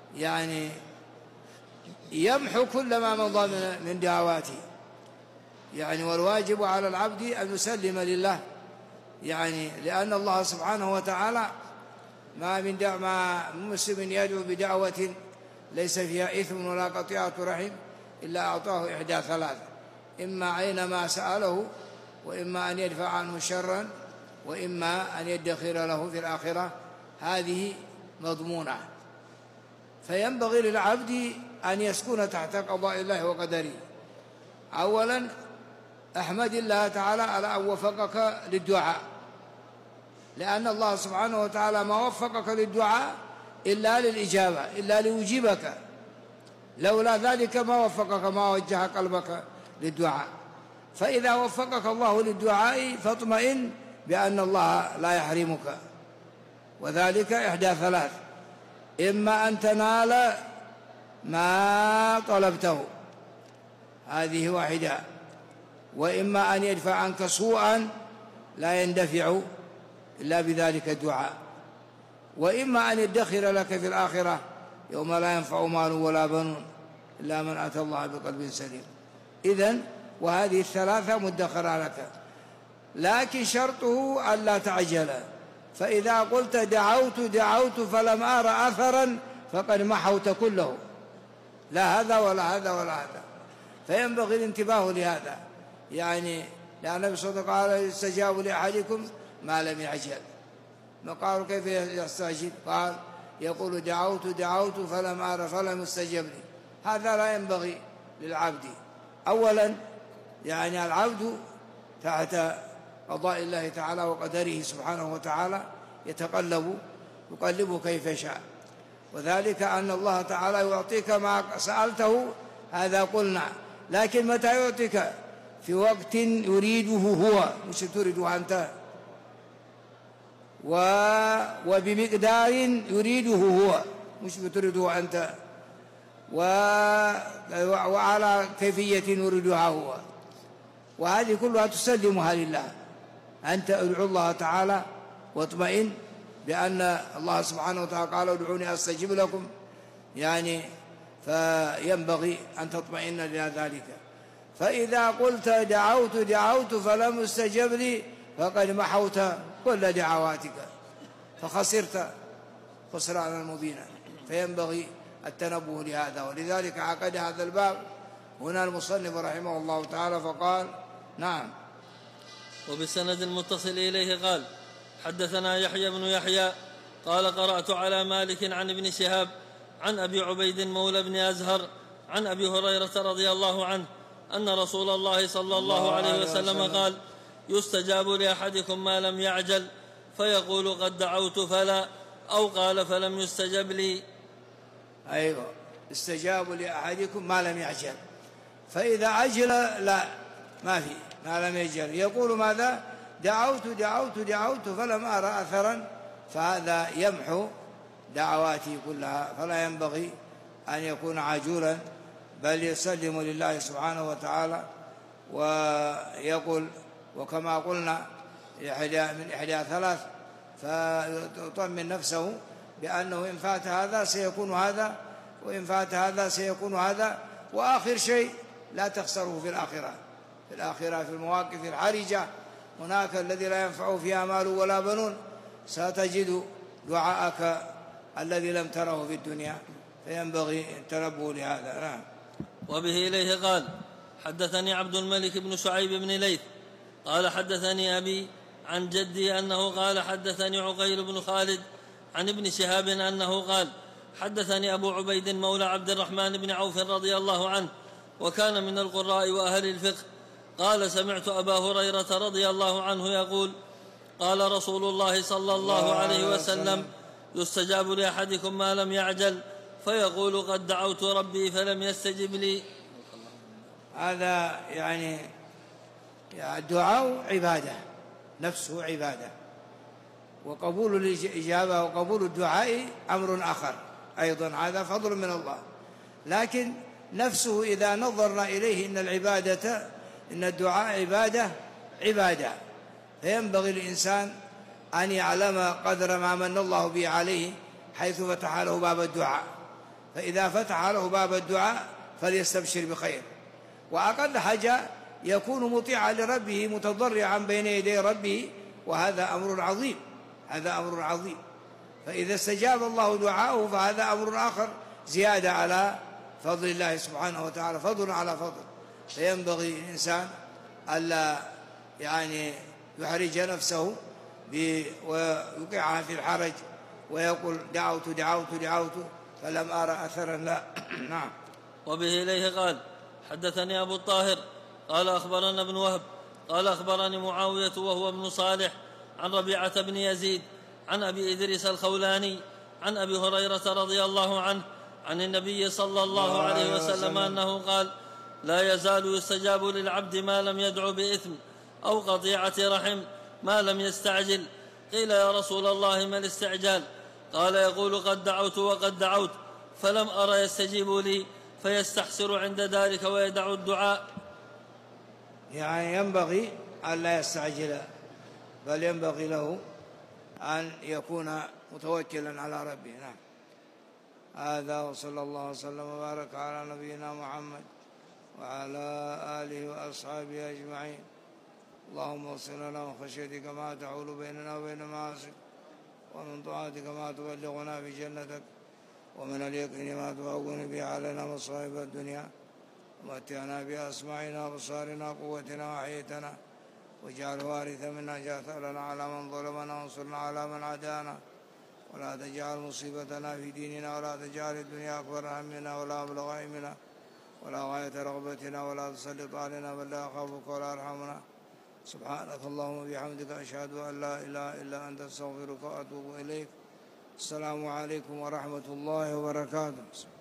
يمحو كل ما مضى من دعواته. والواجب على العبد أن يسلم لله، لأن الله سبحانه وتعالى ما من مسلم يدعو بدعوة ليس فيها إثم ولا قطيعة رحم إلا أعطاه إحدى ثلاث: إما عين ما سأله، وإما أن يدفع عنه شرا، وإما أن يدخر له في الآخرة. هذه مضمونة، فينبغي للعبد أن يسكن تحت قضاء الله وقدره. أولا أحمد الله تعالى على أن وفقك للدعاء، لأن الله سبحانه وتعالى ما وفقك للدعاء إلا للإجابة، إلا ليجيبك، لولا ذلك ما وفقك، ما وجه قلبك للدعاء. فإذا وفقك الله للدعاء فاطمئن بأن الله لا يحرمك، وذلك إحدى ثلاث: إما أن تنال ما طلبته، هذه واحدة، وإما أن يدفع عنك سوءا لا يندفع إلا بذلك الدعاء، وإما أن يدخر لك في الآخرة يوم لا ينفع مال ولا بنون إلا من أتى الله بقلب سليم. إذن وهذه الثلاثة مدخرة لك، لكن شرطه ألا تعجل. فإذا قلت دعوت فلم أرى أثرا فقد محوت كله، لا هذا ولا هذا ولا هذا. فينبغي الانتباه لهذا، لأن النبي صلى الله عليه وسلم قال: يستجاب لأحدكم ما لم يعجل. ما قالوا كيف يستعجل؟ قال: يقول دعوت فلم أرى فلم يستجب لي. هذا لا ينبغي للعبد. أولا العبد تحت قضاء الله تعالى وقدره سبحانه وتعالى، يقلب كيف شاء. وذلك أن الله تعالى يعطيك ما سألته، هذا قلنا، لكن متى يعطيك؟ في وقت يريده هو، مش تريده أنت، وبمقدار يريده هو، مش تريده أنت، وعلى كيفية يريدها هو، وهذه كلها تسلمها لله. أنت ادعو الله تعالى واطمئن بأن الله سبحانه وتعالى قال ادعوني أستجب لكم، يعني فينبغي أن تطمئن إلى ذلك. فإذا قلت دعوت فلم يستجب لي فقد محوت كل دعواتك فخسرت خسرانا مبينا. فينبغي التنبه لهذا، ولذلك عقد هذا الباب هنا المصنف رحمه الله تعالى فقال: نعم. وبالسند المتصل إليه قال: حدثنا يحيى بن يحيى قال: قرأت على مالك عن ابن شهاب عن أبي عبيد مولى بن أزهر عن أبي هريرة رضي الله عنه أن رسول الله صلى الله عليه وسلم قال: يستجاب لأحدكم ما لم يعجل، فيقول قد دعوت فلا، أو قال فلم يستجب لي. أيوة، استجاب لأحدكم ما لم يعجل، فإذا عجل لا، ما في، ما لم يعجل يقول ماذا؟ دعوت فلم أرى أثرا، فهذا يمحو دعواتي كلها، فلا ينبغي أن يكون عجولا، بل يسلم لله سبحانه وتعالى ويقول، وكما قلنا من إحدى ثلاث، فيطمن نفسه بأنه إن فات هذا سيكون هذا، وإن فات هذا سيكون هذا، وآخر شيء لا تخسره في الآخرة في المواقف الحرجة، هناك الذي لا ينفع فيها مال ولا بنون، ستجد دعاءك الذي لم تره في الدنيا، فينبغي التنبه لهذا. نعم. وبه إليه قال: حدثني عبد الملك بن شعيب بن ليث قال: حدثني أبي عن جدي أنه قال: حدثني عقيل بن خالد عن ابن شهاب أنه قال: حدثني أبو عبيد مولى عبد الرحمن بن عوف رضي الله عنه، وكان من القراء وأهل الفقه، قال: سمعت أبا هريرة رضي الله عنه يقول: قال رسول الله صلى الله عليه وسلم: يستجاب لأحدكم ما لم يعجل، فيقول قد دعوت ربي فلم يستجب لي. هذا يعني الدعاء عبادة، نفسه عبادة، وقبول الإجابة وقبول الدعاء أمر آخر أيضا، هذا فضل من الله. لكن نفسه إذا نظرنا إليه إن الدعاء عبادة، فينبغي الإنسان أن يعلم قدر ما من الله به عليه حيث فتح له باب الدعاء، فإذا فتح له باب الدعاء فليستبشر بخير، وأقل حاجة يكون مطيعا لربه متضرعا بين يدي ربه، وهذا أمر عظيم. فإذا استجاب الله دعاءه فهذا أمر آخر زيادة على فضل الله سبحانه وتعالى، فضل على فضل. فينبغي الإنسان ألا يعني يحرج نفسه ويوقعها في الحرج ويقول دعوت فلم أرى أثرا، لا. نعم. وبه إليه قال: حدثني أبو الطاهر قال: أخبرنا ابن وهب قال: أخبرني معاوية وهو ابن صالح عن ربيعة بن يزيد عن أبي إدريس الخولاني عن أبي هريرة رضي الله عنه عن النبي صلى الله عليه وسلم أنه قال: لا يزال يستجاب للعبد ما لم يدع بإثم أو قطيعة رحم ما لم يستعجل. قيل: يا رسول الله ما الاستعجال؟ قال: يقول قد دعوت وقد دعوت فلم أرى يستجيب لي، فيستحسر عند ذلك ويدع الدعاء. يعني ينبغي أن لا يستعجل، بل ينبغي له أن يكون متوكلا على ربه. نعم. هذا، وصلى الله وسلم وبارك على نبينا محمد وعلى آله وأصحابه أجمعين. اللهم اغفر لنا من خشيتك ما تحول بيننا وبين معاصيك، ومن طاعتك ما تبلغنا بجنتك، ومن اليقين ما تهون به علينا مصائب الدنيا، ومتعنا بأسماعنا وأبصارنا قوتنا وحيتنا، واجعل وارث منا، اجعل ثأرنا على من ظلمنا، وانصرنا على من عادانا، ولا تجعل مصيبتنا في ديننا، ولا تجعل الدنيا أكبر همنا ولا مبلغ علمنا ولا غاية رغبتنا، ولا تسلط علينا من لا يخافك ولا يرحمنا. سبحانك اللهم وبحمدك، أشهد أن لا إله إلا أنت، أستغفرك وأتوب إليك. السلام عليكم ورحمة الله وبركاته.